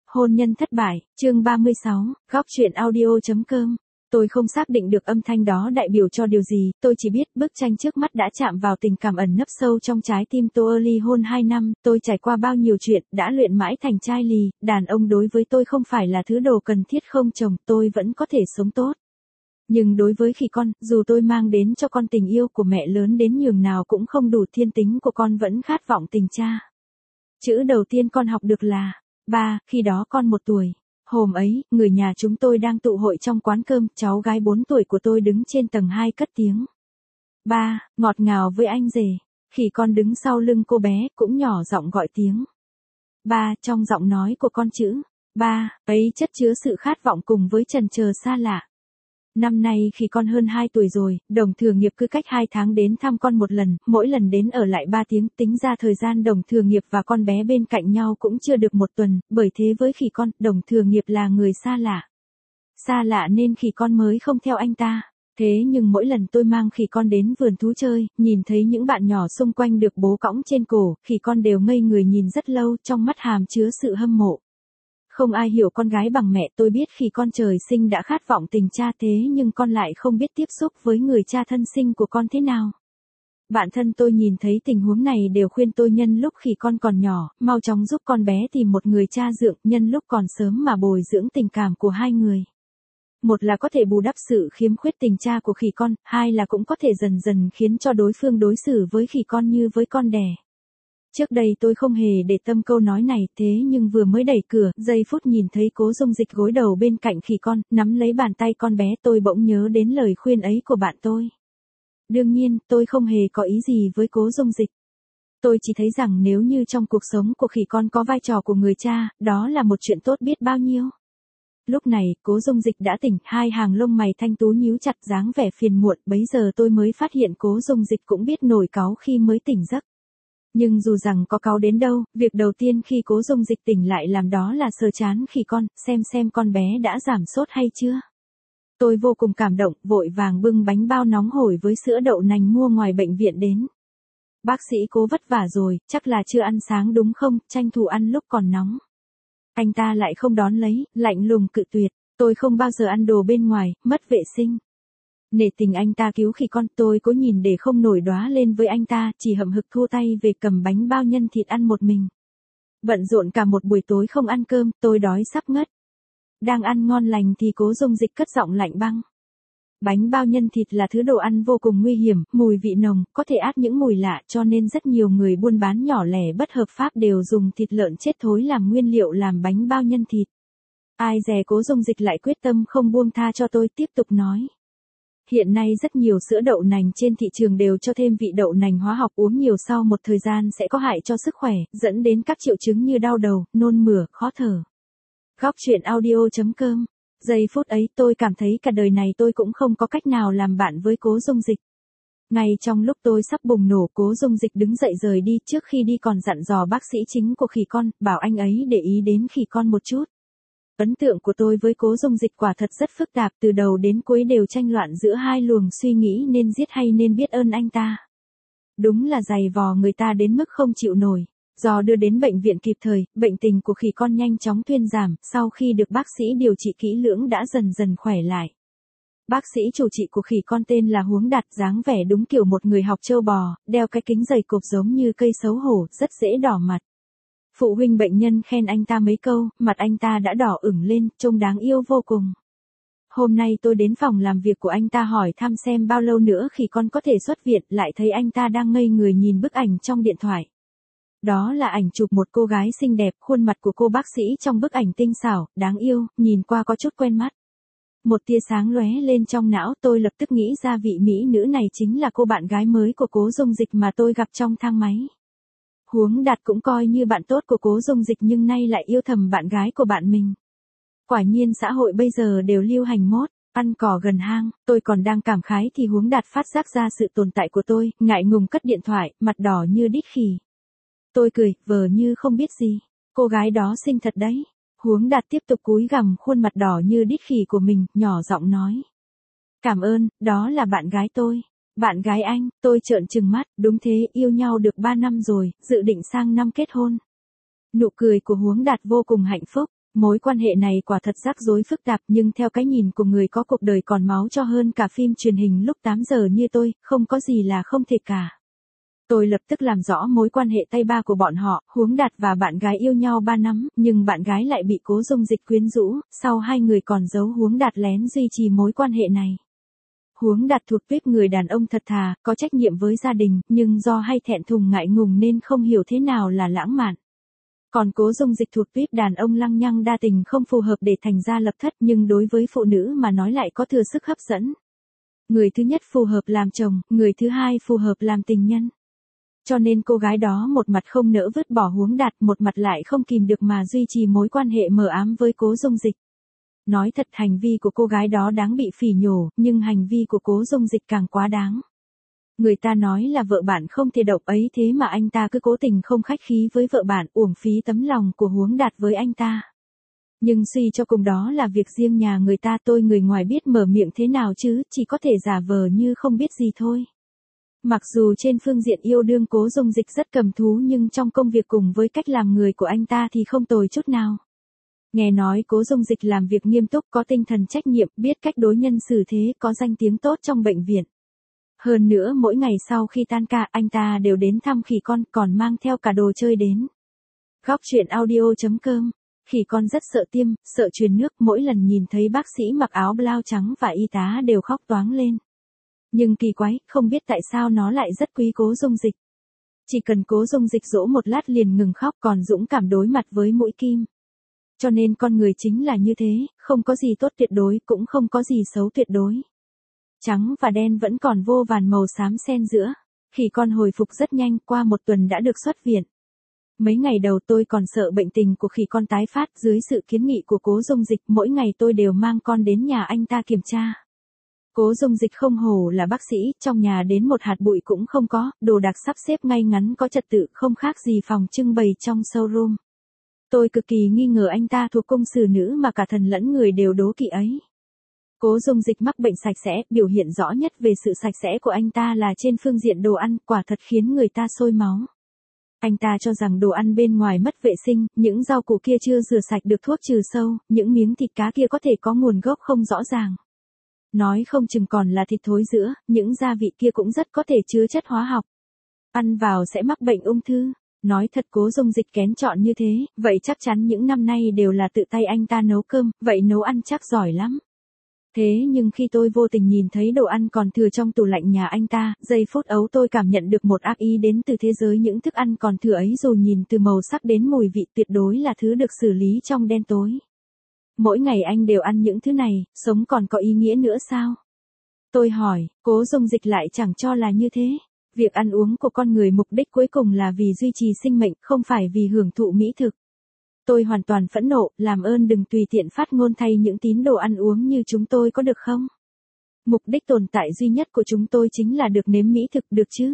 Hôn nhân thất bại, chương 36, góc truyện audio.com. Tôi không xác định được âm thanh đó đại biểu cho điều gì, tôi chỉ biết bức tranh trước mắt đã chạm vào tình cảm ẩn nấp sâu trong trái tim tôi. Ly hôn 2 năm, tôi trải qua bao nhiêu chuyện, đã luyện mãi thành trai lì, đàn ông đối với tôi không phải là thứ đồ cần thiết không chồng, tôi vẫn có thể sống tốt. Nhưng đối với khi con, dù tôi mang đến cho con tình yêu của mẹ lớn đến nhường nào cũng không đủ, thiên tính của con vẫn khát vọng tình cha. Chữ đầu tiên con học được là ba, khi đó con 1 tuổi. Hôm ấy, người nhà chúng tôi đang tụ hội trong quán cơm, cháu gái 4 tuổi của tôi đứng trên tầng 2 cất tiếng. Ba, ngọt ngào với anh rể. Khi con đứng sau lưng cô bé, cũng nhỏ giọng gọi tiếng. Ba, trong giọng nói của con chữ ba ấy chất chứa sự khát vọng cùng với chần chờ xa lạ. Năm nay khi con hơn 2 tuổi rồi, đồng thừa nghiệp cứ cách 2 tháng đến thăm con một lần, mỗi lần đến ở lại 3 tiếng, tính ra thời gian đồng thừa nghiệp và con bé bên cạnh nhau cũng chưa được 1 tuần, bởi thế với khi con, đồng thừa nghiệp là người xa lạ. Xa lạ nên khi con mới không theo anh ta. Thế nhưng mỗi lần tôi mang khi con đến vườn thú chơi, nhìn thấy những bạn nhỏ xung quanh được bố cõng trên cổ, khi con đều ngây người nhìn rất lâu, trong mắt hàm chứa sự hâm mộ. Không ai hiểu con gái bằng mẹ, tôi biết khi con trời sinh đã khát vọng tình cha, thế nhưng con lại không biết tiếp xúc với người cha thân sinh của con thế nào. Bạn thân tôi nhìn thấy tình huống này đều khuyên tôi nhân lúc khi con còn nhỏ, mau chóng giúp con bé tìm một người cha dượng, nhân lúc còn sớm mà bồi dưỡng tình cảm của hai người. Một là có thể bù đắp sự khiếm khuyết tình cha của khỉ con, hai là cũng có thể dần dần khiến cho đối phương đối xử với khỉ con như với con đẻ. Trước đây tôi không hề để tâm câu nói này, thế nhưng vừa mới đẩy cửa, giây phút nhìn thấy Cố Dung Dịch gối đầu bên cạnh khỉ con, nắm lấy bàn tay con bé, tôi bỗng nhớ đến lời khuyên ấy của bạn tôi. Đương nhiên, tôi không hề có ý gì với Cố Dung Dịch. Tôi chỉ thấy rằng nếu như trong cuộc sống của khỉ con có vai trò của người cha, đó là một chuyện tốt biết bao nhiêu. Lúc này, Cố Dung Dịch đã tỉnh, 2 hàng lông mày thanh tú nhíu chặt, dáng vẻ phiền muộn, bấy giờ tôi mới phát hiện Cố Dung Dịch cũng biết nổi cáu khi mới tỉnh giấc. Nhưng dù rằng có cáu đến đâu, việc đầu tiên khi Cố Dung Dịch tỉnh lại làm đó là sờ trán khỉ con, xem con bé đã giảm sốt hay chưa. Tôi vô cùng cảm động, vội vàng bưng bánh bao nóng hổi với sữa đậu nành mua ngoài bệnh viện đến. Bác sĩ Cố vất vả rồi, chắc là chưa ăn sáng đúng không, tranh thủ ăn lúc còn nóng. Anh ta lại không đón lấy, lạnh lùng cự tuyệt, tôi không bao giờ ăn đồ bên ngoài, mất vệ sinh. Nể tình anh ta cứu khỉ con, tôi cố nhìn để không nổi đóa lên với anh ta, chỉ hậm hực thua tay về cầm bánh bao nhân thịt ăn một mình. Bận rộn cả một buổi tối không ăn cơm, tôi đói sắp ngất. Đang ăn ngon lành thì Cố Dung Dịch cất giọng lạnh băng. Bánh bao nhân thịt là thứ đồ ăn vô cùng nguy hiểm, mùi vị nồng, có thể át những mùi lạ, cho nên rất nhiều người buôn bán nhỏ lẻ bất hợp pháp đều dùng thịt lợn chết thối làm nguyên liệu làm bánh bao nhân thịt. Ai dè Cố Dung Dịch lại quyết tâm không buông tha cho tôi, tiếp tục nói. Hiện nay rất nhiều sữa đậu nành trên thị trường đều cho thêm vị đậu nành hóa học, uống nhiều sau một thời gian sẽ có hại cho sức khỏe, dẫn đến các triệu chứng như đau đầu, nôn mửa, khó thở. Góc truyện audio.com. Giây phút ấy tôi cảm thấy cả đời này tôi cũng không có cách nào làm bạn với Cố Dung Dịch. Ngay trong lúc tôi sắp bùng nổ, Cố Dung Dịch đứng dậy rời đi, trước khi đi còn dặn dò bác sĩ chính của khỉ con, bảo anh ấy để ý đến khỉ con một chút. Ấn tượng của tôi với Cố Dung Dịch quả thật rất phức tạp, từ đầu đến cuối đều tranh loạn giữa hai luồng suy nghĩ nên giết hay nên biết ơn anh ta. Đúng là dày vò người ta đến mức không chịu nổi. Do đưa đến bệnh viện kịp thời, bệnh tình của khỉ con nhanh chóng thuyên giảm, sau khi được bác sĩ điều trị kỹ lưỡng đã dần dần khỏe lại. Bác sĩ chủ trị của khỉ con tên là Huống Đạt, dáng vẻ đúng kiểu một người học trâu bò, đeo cái kính dày cộp giống như cây xấu hổ, rất dễ đỏ mặt. Phụ huynh bệnh nhân khen anh ta mấy câu, mặt anh ta đã đỏ ửng lên, trông đáng yêu vô cùng. Hôm nay tôi đến phòng làm việc của anh ta hỏi thăm xem bao lâu nữa khỉ con có thể xuất viện, lại thấy anh ta đang ngây người nhìn bức ảnh trong điện thoại. Đó là ảnh chụp một cô gái xinh đẹp, khuôn mặt của cô bác sĩ trong bức ảnh tinh xảo, đáng yêu, nhìn qua có chút quen mắt. Một tia sáng lóe lên trong não, tôi lập tức nghĩ ra vị mỹ nữ này chính là cô bạn gái mới của Cố Dung Dịch mà tôi gặp trong thang máy. Huống Đạt cũng coi như bạn tốt của Cố Dung Dịch nhưng nay lại yêu thầm bạn gái của bạn mình. Quả nhiên xã hội bây giờ đều lưu hành mốt, ăn cỏ gần hang, tôi còn đang cảm khái thì Huống Đạt phát giác ra sự tồn tại của tôi, ngại ngùng cất điện thoại, mặt đỏ như đít khỉ. Tôi cười, vờ như không biết gì, cô gái đó xinh thật đấy. Huống Đạt tiếp tục cúi gằm khuôn mặt đỏ như đít khỉ của mình, nhỏ giọng nói. Cảm ơn, đó là bạn gái tôi. Bạn gái anh, tôi trợn trừng mắt, đúng thế, yêu nhau được 3 năm rồi, dự định sang năm kết hôn. Nụ cười của Huống Đạt vô cùng hạnh phúc. Mối quan hệ này quả thật rắc rối phức tạp, nhưng theo cái nhìn của người có cuộc đời còn máu cho hơn cả phim truyền hình lúc 8 giờ như tôi, không có gì là không thể cả. Tôi lập tức làm rõ mối quan hệ tay ba của bọn họ. Huống Đạt và bạn gái yêu nhau 3 năm, nhưng bạn gái lại bị Cố Dung Dịch quyến rũ, sau hai người còn giấu Huống Đạt lén duy trì mối quan hệ này. Huống Đạt thuộc tuýp người đàn ông thật thà, có trách nhiệm với gia đình, nhưng do hay thẹn thùng ngại ngùng nên không hiểu thế nào là lãng mạn. Còn Cố Dung Dịch thuộc tuýp đàn ông lăng nhăng đa tình, không phù hợp để thành gia lập thất, nhưng đối với phụ nữ mà nói lại có thừa sức hấp dẫn. Người thứ nhất phù hợp làm chồng, người thứ hai phù hợp làm tình nhân. Cho nên cô gái đó một mặt không nỡ vứt bỏ Huống Đạt, một mặt lại không kìm được mà duy trì mối quan hệ mờ ám với Cố Dung Dịch. Nói thật, hành vi của cô gái đó đáng bị phỉ nhổ, nhưng hành vi của Cố Dung Dịch càng quá đáng. Người ta nói là vợ bạn không thể độc ấy, thế mà anh ta cứ cố tình không khách khí với vợ bạn, uổng phí tấm lòng của Huống Đạt với anh ta. Nhưng suy cho cùng đó là việc riêng nhà người ta, tôi người ngoài biết mở miệng thế nào chứ, chỉ có thể giả vờ như không biết gì thôi. Mặc dù trên phương diện yêu đương Cố Dung Dịch rất cầm thú, nhưng trong công việc cùng với cách làm người của anh ta thì không tồi chút nào. Nghe nói Cố Dung Dịch làm việc nghiêm túc, có tinh thần trách nhiệm, biết cách đối nhân xử thế, có danh tiếng tốt trong bệnh viện. Hơn nữa mỗi ngày sau khi tan ca, anh ta đều đến thăm khỉ con, còn mang theo cả đồ chơi đến. Góc truyện audio.com. Khỉ con rất sợ tiêm, sợ truyền nước, mỗi lần nhìn thấy bác sĩ mặc áo blau trắng và y tá đều khóc toáng lên. Nhưng kỳ quái, không biết tại sao nó lại rất quý Cố Dung Dịch. Chỉ cần Cố Dung Dịch dỗ một lát liền ngừng khóc, còn dũng cảm đối mặt với mũi kim. Cho nên con người chính là như thế, không có gì tốt tuyệt đối, cũng không có gì xấu tuyệt đối. Trắng và đen vẫn còn vô vàn màu xám xen giữa. Khỉ con hồi phục rất nhanh, qua một tuần đã được xuất viện. Mấy ngày đầu tôi còn sợ bệnh tình của khỉ con tái phát, dưới sự kiến nghị của Cố Dung Dịch, mỗi ngày tôi đều mang con đến nhà anh ta kiểm tra. Cố Dung Dịch không hổ là bác sĩ, trong nhà đến một hạt bụi cũng không có, đồ đạc sắp xếp ngay ngắn có trật tự, không khác gì phòng trưng bày trong showroom. Tôi cực kỳ nghi ngờ anh ta thuộc cung xử nữ mà cả thần lẫn người đều đố kỵ ấy. Cố Dung Dịch mắc bệnh sạch sẽ, biểu hiện rõ nhất về sự sạch sẽ của anh ta là trên phương diện đồ ăn, quả thật khiến người ta sôi máu. Anh ta cho rằng đồ ăn bên ngoài mất vệ sinh, những rau củ kia chưa rửa sạch được thuốc trừ sâu, những miếng thịt cá kia có thể có nguồn gốc không rõ ràng. Nói không chừng còn là thịt thối rữa, những gia vị kia cũng rất có thể chứa chất hóa học. Ăn vào sẽ mắc bệnh ung thư. Nói thật, Cố Dung Dịch kén chọn như thế, vậy chắc chắn những năm nay đều là tự tay anh ta nấu cơm, vậy nấu ăn chắc giỏi lắm. Thế nhưng khi tôi vô tình nhìn thấy đồ ăn còn thừa trong tủ lạnh nhà anh ta, giây phút ấu tôi cảm nhận được một ác ý đến từ thế giới những thức ăn còn thừa ấy, dù nhìn từ màu sắc đến mùi vị tuyệt đối là thứ được xử lý trong đen tối. Mỗi ngày anh đều ăn những thứ này, sống còn có ý nghĩa nữa sao? Tôi hỏi, Cố Dung Dịch lại chẳng cho là như thế. Việc ăn uống của con người mục đích cuối cùng là vì duy trì sinh mệnh, không phải vì hưởng thụ mỹ thực. Tôi hoàn toàn phẫn nộ, làm ơn đừng tùy tiện phát ngôn thay những tín đồ ăn uống như chúng tôi có được không? Mục đích tồn tại duy nhất của chúng tôi chính là được nếm mỹ thực, được chứ?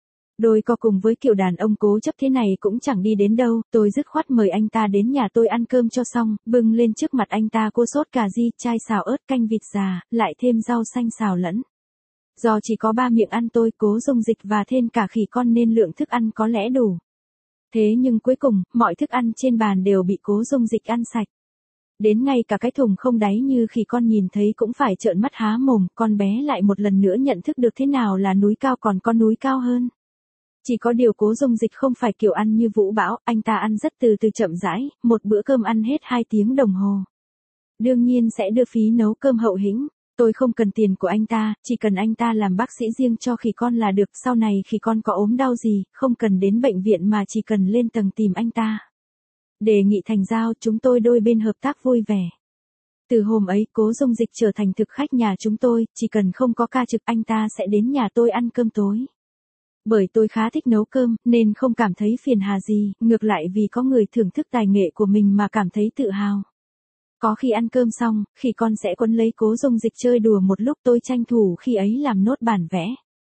Đôi co cùng với kiểu đàn ông cố chấp thế này cũng chẳng đi đến đâu, tôi dứt khoát mời anh ta đến nhà tôi ăn cơm cho xong, bưng lên trước mặt anh ta cô sốt cà ri, chai xào ớt, canh vịt già, lại thêm rau xanh xào lẫn. Do chỉ có 3 miệng ăn tôi, Cố Dung Dịch và thêm cả khỉ con nên lượng thức ăn có lẽ đủ. Thế nhưng cuối cùng, mọi thức ăn trên bàn đều bị Cố Dung Dịch ăn sạch. Đến ngay cả cái thùng không đáy như khỉ con nhìn thấy cũng phải trợn mắt há mồm, con bé lại một lần nữa nhận thức được thế nào là núi cao còn có núi cao hơn. Chỉ có điều Cố Dung Dịch không phải kiểu ăn như Vũ Bão, anh ta ăn rất từ từ chậm rãi, một bữa cơm ăn hết 2 tiếng đồng hồ. Đương nhiên sẽ đưa phí nấu cơm hậu hĩnh. Tôi không cần tiền của anh ta, chỉ cần anh ta làm bác sĩ riêng cho khỉ con là được, sau này khỉ con có ốm đau gì, không cần đến bệnh viện mà chỉ cần lên tầng tìm anh ta. Đề nghị thành giao, chúng tôi đôi bên hợp tác vui vẻ. Từ hôm ấy, Cố Dung Dịch trở thành thực khách nhà chúng tôi, chỉ cần không có ca trực anh ta sẽ đến nhà tôi ăn cơm tối. Bởi tôi khá thích nấu cơm, nên không cảm thấy phiền hà gì, ngược lại vì có người thưởng thức tài nghệ của mình mà cảm thấy tự hào. Có khi ăn cơm xong, khỉ con sẽ quấn lấy Cố Dung Dịch chơi đùa một lúc, tôi tranh thủ khi ấy làm nốt bản vẽ.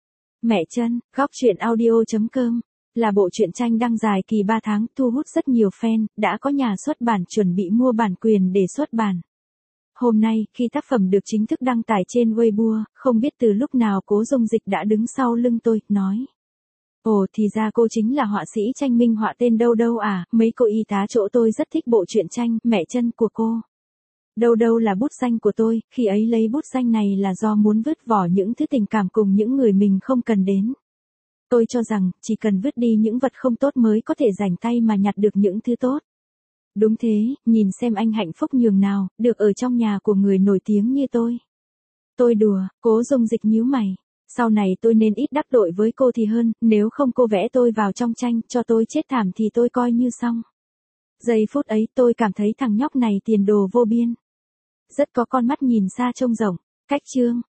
Mẹ chân, góc truyện audio.com là bộ truyện tranh đăng dài kỳ 3 tháng, thu hút rất nhiều fan, đã có nhà xuất bản chuẩn bị mua bản quyền để xuất bản. Hôm nay, khi tác phẩm được chính thức đăng tải trên Weibo, không biết từ lúc nào Cố Dung Dịch đã đứng sau lưng tôi, nói. Ồ thì ra cô chính là họa sĩ tranh minh họa tên Đâu Đâu à, mấy cô y tá chỗ tôi rất thích bộ truyện tranh Mẹ Chân của cô. Đâu Đâu là bút danh của tôi, khi ấy lấy bút danh này là do muốn vứt bỏ những thứ tình cảm cùng những người mình không cần đến. Tôi cho rằng, chỉ cần vứt đi những vật không tốt mới có thể rảnh tay mà nhặt được những thứ tốt. Đúng thế, nhìn xem anh hạnh phúc nhường nào, được ở trong nhà của người nổi tiếng như tôi. Tôi đùa, Cố Dung Dịch nhíu mày. Sau này tôi nên ít đắc tội với cô thì hơn, nếu không cô vẽ tôi vào trong tranh, cho tôi chết thảm thì tôi coi như xong. Giây phút ấy tôi cảm thấy thằng nhóc này tiền đồ vô biên. Rất có con mắt nhìn xa trông rộng. Cách chương.